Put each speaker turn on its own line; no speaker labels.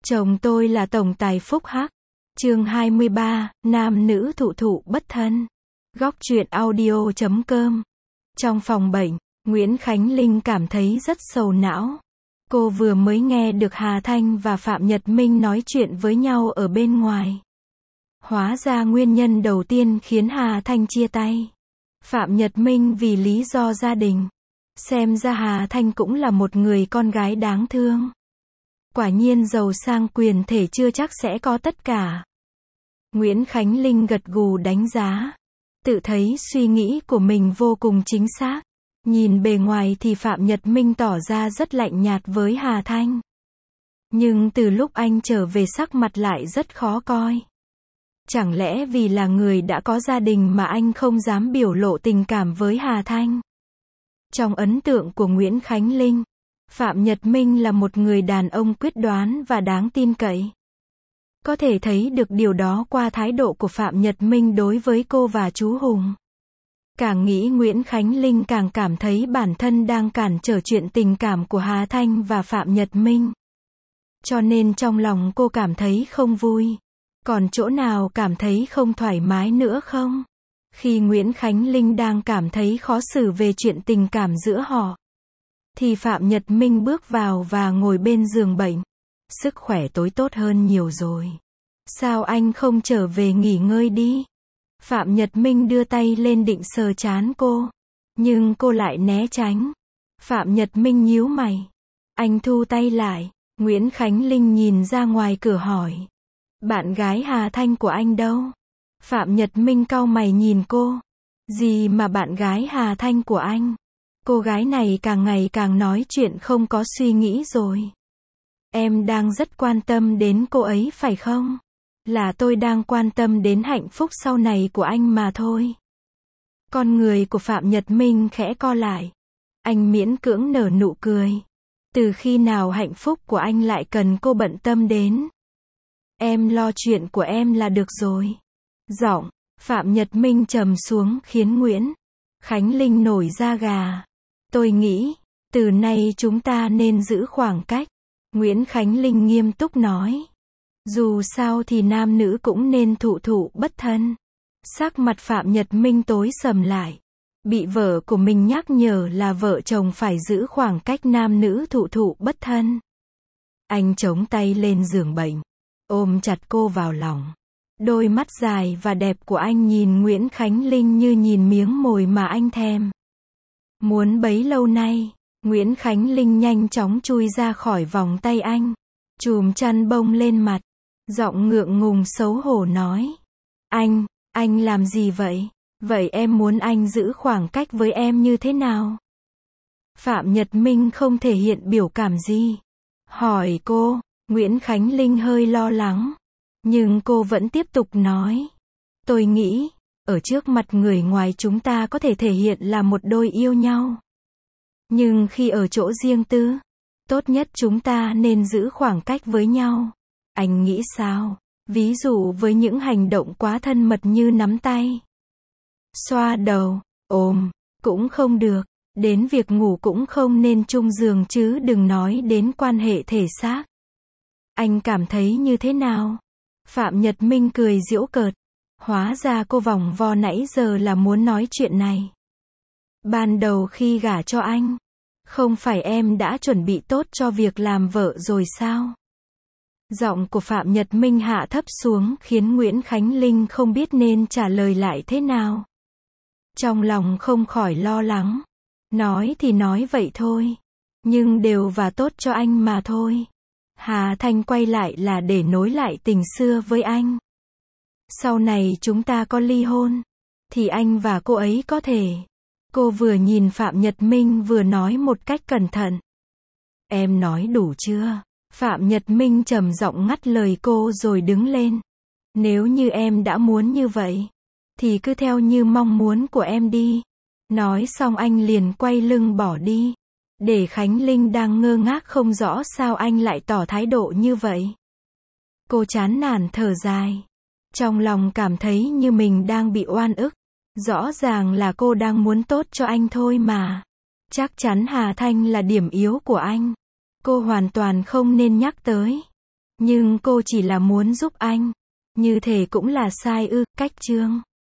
Chồng tôi là tổng tài phúc hắc. Chương 23, nam nữ thụ thụ bất thân. Góc truyện audio.com. Trong phòng bệnh, Nguyễn Khánh Linh cảm thấy rất sầu não. Cô vừa mới nghe được Hà Thanh và Phạm Nhật Minh nói chuyện với nhau ở bên ngoài. Hóa ra nguyên nhân đầu tiên khiến Hà Thanh chia tay Phạm Nhật Minh vì lý do gia đình. Xem ra Hà Thanh cũng là một người con gái đáng thương. Quả nhiên giàu sang quyền thể chưa chắc sẽ có tất cả. Nguyễn Khánh Linh gật gù đánh giá. Tự thấy suy nghĩ của mình vô cùng chính xác. Nhìn bề ngoài thì Phạm Nhật Minh tỏ ra rất lạnh nhạt với Hà Thanh. Nhưng từ lúc anh trở về sắc mặt lại rất khó coi. Chẳng lẽ vì là người đã có gia đình mà anh không dám biểu lộ tình cảm với Hà Thanh? Trong ấn tượng của Nguyễn Khánh Linh, Phạm Nhật Minh là một người đàn ông quyết đoán và đáng tin cậy. Có thể thấy được điều đó qua thái độ của Phạm Nhật Minh đối với cô và chú Hùng. Càng nghĩ Nguyễn Khánh Linh càng cảm thấy bản thân đang cản trở chuyện tình cảm của Hà Thanh và Phạm Nhật Minh. Cho nên trong lòng cô cảm thấy không vui. Còn chỗ nào cảm thấy không thoải mái nữa không? Khi Nguyễn Khánh Linh đang cảm thấy khó xử về chuyện tình cảm giữa họ, thì Phạm Nhật Minh bước vào và ngồi bên giường bệnh. Sức khỏe tối tốt hơn nhiều rồi. Sao anh không trở về nghỉ ngơi đi? Phạm Nhật Minh đưa tay lên định sờ trán cô. Nhưng cô lại né tránh. Phạm Nhật Minh nhíu mày. Anh thu tay lại. Nguyễn Khánh Linh nhìn ra ngoài cửa hỏi. Bạn gái Hà Thanh của anh đâu? Phạm Nhật Minh cau mày nhìn cô. Gì mà bạn gái Hà Thanh của anh? Cô gái này càng ngày càng nói chuyện không có suy nghĩ rồi. Em đang rất quan tâm đến cô ấy phải không? Là tôi đang quan tâm đến hạnh phúc sau này của anh mà thôi. Con người của Phạm Nhật Minh khẽ co lại. Anh miễn cưỡng nở nụ cười. Từ khi nào hạnh phúc của anh lại cần cô bận tâm đến? Em lo chuyện của em là được rồi. Giọng Phạm Nhật Minh trầm xuống khiến Nguyễn Khánh Linh nổi da gà. Tôi nghĩ, từ nay chúng ta nên giữ khoảng cách. Nguyễn Khánh Linh nghiêm túc nói. Dù sao thì nam nữ cũng nên thụ thụ bất thân. Sắc mặt Phạm Nhật Minh tối sầm lại. Bị vợ của mình nhắc nhở là vợ chồng phải giữ khoảng cách nam nữ thụ thụ bất thân. Anh chống tay lên giường bệnh, ôm chặt cô vào lòng. Đôi mắt dài và đẹp của anh nhìn Nguyễn Khánh Linh như nhìn miếng mồi mà anh thèm. Muốn bấy lâu nay, Nguyễn Khánh Linh nhanh chóng chui ra khỏi vòng tay anh. Chùm chăn bông lên mặt. Giọng ngượng ngùng xấu hổ nói. Anh làm gì vậy? Vậy em muốn anh giữ khoảng cách với em như thế nào? Phạm Nhật Minh không thể hiện biểu cảm gì. Hỏi cô, Nguyễn Khánh Linh hơi lo lắng. Nhưng cô vẫn tiếp tục nói. Tôi nghĩ, ở trước mặt người ngoài chúng ta có thể thể hiện là một đôi yêu nhau. Nhưng khi ở chỗ riêng tư, tốt nhất chúng ta nên giữ khoảng cách với nhau. Anh nghĩ sao? Ví dụ với những hành động quá thân mật như nắm tay, xoa đầu, ôm, cũng không được. Đến việc ngủ cũng không nên chung giường chứ đừng nói đến quan hệ thể xác. Anh cảm thấy như thế nào? Phạm Nhật Minh cười giễu cợt. Hóa ra cô vòng vo nãy giờ là muốn nói chuyện này. Ban đầu khi gả cho anh, không phải em đã chuẩn bị tốt cho việc làm vợ rồi sao? Giọng của Phạm Nhật Minh hạ thấp xuống khiến Nguyễn Khánh Linh không biết nên trả lời lại thế nào. Trong lòng không khỏi lo lắng. Nói thì nói vậy thôi. Nhưng đều và tốt cho anh mà thôi. Hà Thanh quay lại là để nối lại tình xưa với anh. Sau này chúng ta có ly hôn, thì anh và cô ấy có thể. Cô vừa nhìn Phạm Nhật Minh vừa nói một cách cẩn thận. Em nói đủ chưa? Phạm Nhật Minh trầm giọng ngắt lời cô rồi đứng lên. Nếu như em đã muốn như vậy, thì cứ theo như mong muốn của em đi. Nói xong anh liền quay lưng bỏ đi. Để Khánh Linh đang ngơ ngác không rõ sao anh lại tỏ thái độ như vậy. Cô chán nản thở dài. Trong lòng cảm thấy như mình đang bị oan ức. Rõ ràng là cô đang muốn tốt cho anh thôi mà. Chắc chắn Hà Thanh là điểm yếu của anh. Cô hoàn toàn không nên nhắc tới. Nhưng cô chỉ là muốn giúp anh. Như thế cũng là sai ư, cách Trương.